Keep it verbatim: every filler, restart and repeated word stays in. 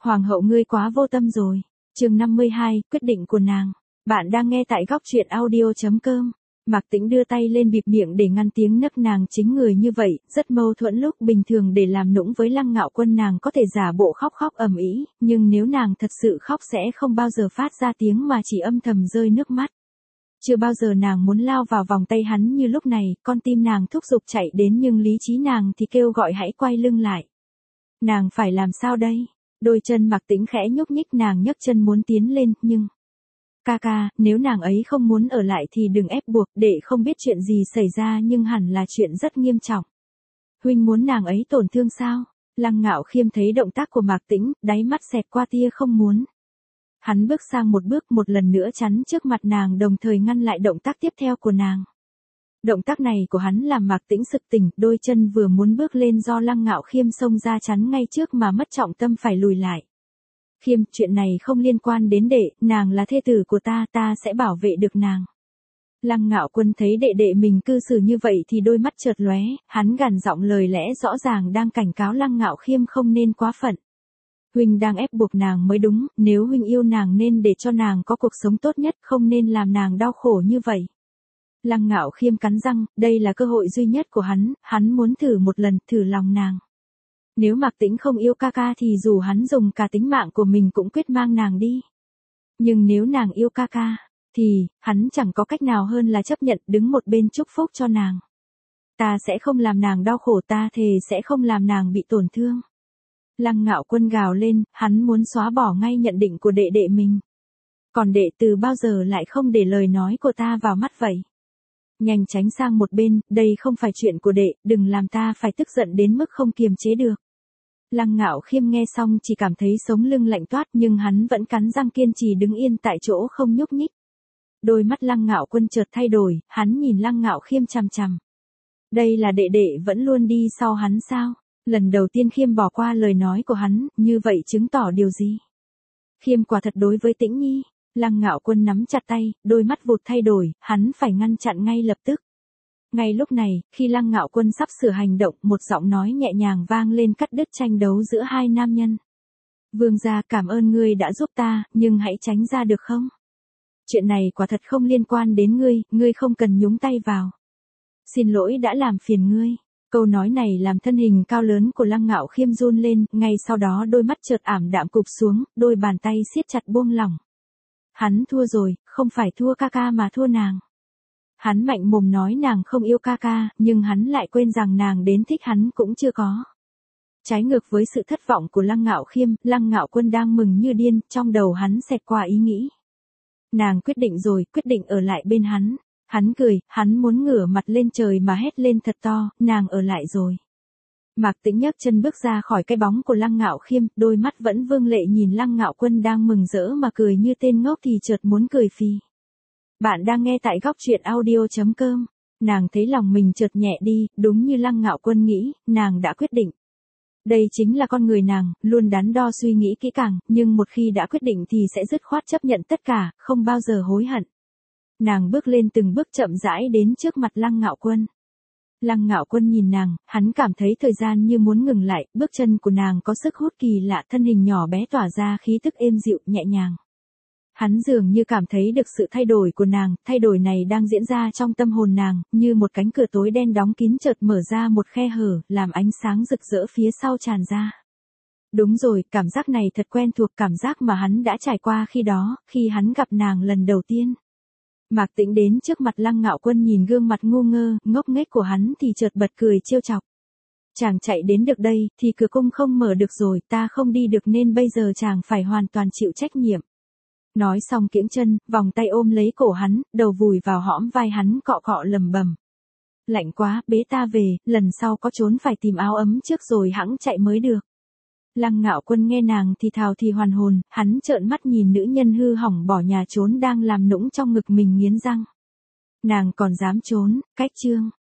Hoàng hậu ngươi quá vô tâm rồi. Chương năm mươi hai, quyết định của nàng. Bạn đang nghe tại góc truyện audio chấm com. Mạc Tĩnh đưa tay lên bịt miệng để ngăn tiếng nấc nàng chính người như vậy, rất mâu thuẫn lúc bình thường để làm nũng với Lăng Ngạo Quân nàng có thể giả bộ khóc khóc ầm ĩ, nhưng nếu nàng thật sự khóc sẽ không bao giờ phát ra tiếng mà chỉ âm thầm rơi nước mắt. Chưa bao giờ nàng muốn lao vào vòng tay hắn như lúc này, con tim nàng thúc giục chạy đến nhưng lý trí nàng thì kêu gọi hãy quay lưng lại. Nàng phải làm sao đây? Đôi chân Mạc Tĩnh khẽ nhúc nhích nàng nhấc chân muốn tiến lên, nhưng... Ca ca, nếu nàng ấy không muốn ở lại thì đừng ép buộc, để không biết chuyện gì xảy ra nhưng hẳn là chuyện rất nghiêm trọng. Huynh muốn nàng ấy tổn thương sao? Lăng Ngạo Khiêm thấy động tác của Mạc Tĩnh, đáy mắt xẹt qua tia không muốn. Hắn bước sang một bước một lần nữa chắn trước mặt nàng đồng thời ngăn lại động tác tiếp theo của nàng. Động tác này của hắn làm Mạc Tĩnh sực tỉnh, đôi chân vừa muốn bước lên do Lăng Ngạo Khiêm xông ra chắn ngay trước mà mất trọng tâm phải lùi lại. Khiêm, chuyện này không liên quan đến đệ, nàng là thê tử của ta, ta sẽ bảo vệ được nàng. Lăng Ngạo Quân thấy đệ đệ mình cư xử như vậy thì đôi mắt chợt lóe, hắn gằn giọng lời lẽ rõ ràng đang cảnh cáo Lăng Ngạo Khiêm không nên quá phận. Huynh đang ép buộc nàng mới đúng, nếu huynh yêu nàng nên để cho nàng có cuộc sống tốt nhất, không nên làm nàng đau khổ như vậy. Lăng Ngạo Khiêm cắn răng, đây là cơ hội duy nhất của hắn, hắn muốn thử một lần, thử lòng nàng. Nếu Mạc Tĩnh không yêu ca ca thì dù hắn dùng cả tính mạng của mình cũng quyết mang nàng đi. Nhưng nếu nàng yêu ca ca, thì, hắn chẳng có cách nào hơn là chấp nhận đứng một bên chúc phúc cho nàng. Ta sẽ không làm nàng đau khổ, ta thề sẽ không làm nàng bị tổn thương. Lăng Ngạo Quân gào lên, hắn muốn xóa bỏ ngay nhận định của đệ đệ mình. Còn đệ từ bao giờ lại không để lời nói của ta vào mắt vậy? Nhanh tránh sang một bên, đây không phải chuyện của đệ, đừng làm ta phải tức giận đến mức không kiềm chế được. Lăng Ngạo Khiêm nghe xong chỉ cảm thấy sống lưng lạnh toát nhưng hắn vẫn cắn răng kiên trì đứng yên tại chỗ không nhúc nhích. Đôi mắt Lăng Ngạo Quân chợt thay đổi, hắn nhìn Lăng Ngạo Khiêm chằm chằm. Đây là đệ đệ vẫn luôn đi sau hắn sao? Lần đầu tiên Khiêm bỏ qua lời nói của hắn, như vậy chứng tỏ điều gì? Khiêm quả thật đối với Tĩnh Nhi. Lăng Ngạo Quân nắm chặt tay, đôi mắt vụt thay đổi, hắn phải ngăn chặn ngay lập tức. Ngay lúc này, khi Lăng Ngạo Quân sắp sửa hành động, một giọng nói nhẹ nhàng vang lên cắt đứt tranh đấu giữa hai nam nhân. Vương gia, cảm ơn ngươi đã giúp ta, nhưng hãy tránh ra được không? Chuyện này quả thật không liên quan đến ngươi, ngươi không cần nhúng tay vào. Xin lỗi đã làm phiền ngươi. Câu nói này làm thân hình cao lớn của Lăng Ngạo Khiêm run lên, ngay sau đó đôi mắt chợt ảm đạm cụp xuống, đôi bàn tay siết chặt buông lỏng. Hắn thua rồi, không phải thua ca ca mà thua nàng. Hắn mạnh mồm nói nàng không yêu ca ca, nhưng hắn lại quên rằng nàng đến thích hắn cũng chưa có. Trái ngược với sự thất vọng của Lăng Ngạo Khiêm, Lăng Ngạo Quân đang mừng như điên, trong đầu hắn xẹt qua ý nghĩ. Nàng quyết định rồi, quyết định ở lại bên hắn. Hắn cười, hắn muốn ngửa mặt lên trời mà hét lên thật to, nàng ở lại rồi. Mạc Tĩnh nhấc chân bước ra khỏi cái bóng của Lăng Ngạo Khiêm, đôi mắt vẫn vương lệ nhìn Lăng Ngạo Quân đang mừng rỡ mà cười như tên ngốc thì chợt muốn cười phì. Bạn đang nghe tại góc truyện audio chấm com. Nàng thấy lòng mình chợt nhẹ đi, đúng như Lăng Ngạo Quân nghĩ, nàng đã quyết định. Đây chính là con người nàng, luôn đắn đo suy nghĩ kỹ càng, nhưng một khi đã quyết định thì sẽ dứt khoát chấp nhận tất cả, không bao giờ hối hận. Nàng bước lên từng bước chậm rãi đến trước mặt Lăng Ngạo Quân. Lăng Ngạo Quân nhìn nàng, hắn cảm thấy thời gian như muốn ngừng lại, bước chân của nàng có sức hút kỳ lạ, thân hình nhỏ bé tỏa ra khí tức êm dịu, nhẹ nhàng. Hắn dường như cảm thấy được sự thay đổi của nàng, thay đổi này đang diễn ra trong tâm hồn nàng, như một cánh cửa tối đen đóng kín chợt mở ra một khe hở, làm ánh sáng rực rỡ phía sau tràn ra. Đúng rồi, cảm giác này thật quen thuộc, cảm giác mà hắn đã trải qua khi đó, khi hắn gặp nàng lần đầu tiên. Mạc Tĩnh đến trước mặt Lăng Ngạo Quân nhìn gương mặt ngu ngơ, ngốc nghếch của hắn thì chợt bật cười trêu chọc. Chàng chạy đến được đây, thì cửa cung không mở được rồi, ta không đi được nên bây giờ chàng phải hoàn toàn chịu trách nhiệm. Nói xong kiễng chân, vòng tay ôm lấy cổ hắn, đầu vùi vào hõm vai hắn cọ cọ lầm bầm. Lạnh quá, bế ta về, lần sau có trốn phải tìm áo ấm trước rồi hẵng chạy mới được. Lăng Ngạo Quân nghe nàng thì thào thì hoàn hồn, hắn trợn mắt nhìn nữ nhân hư hỏng bỏ nhà trốn đang làm nũng trong ngực mình nghiến răng. Nàng còn dám trốn, cách chương.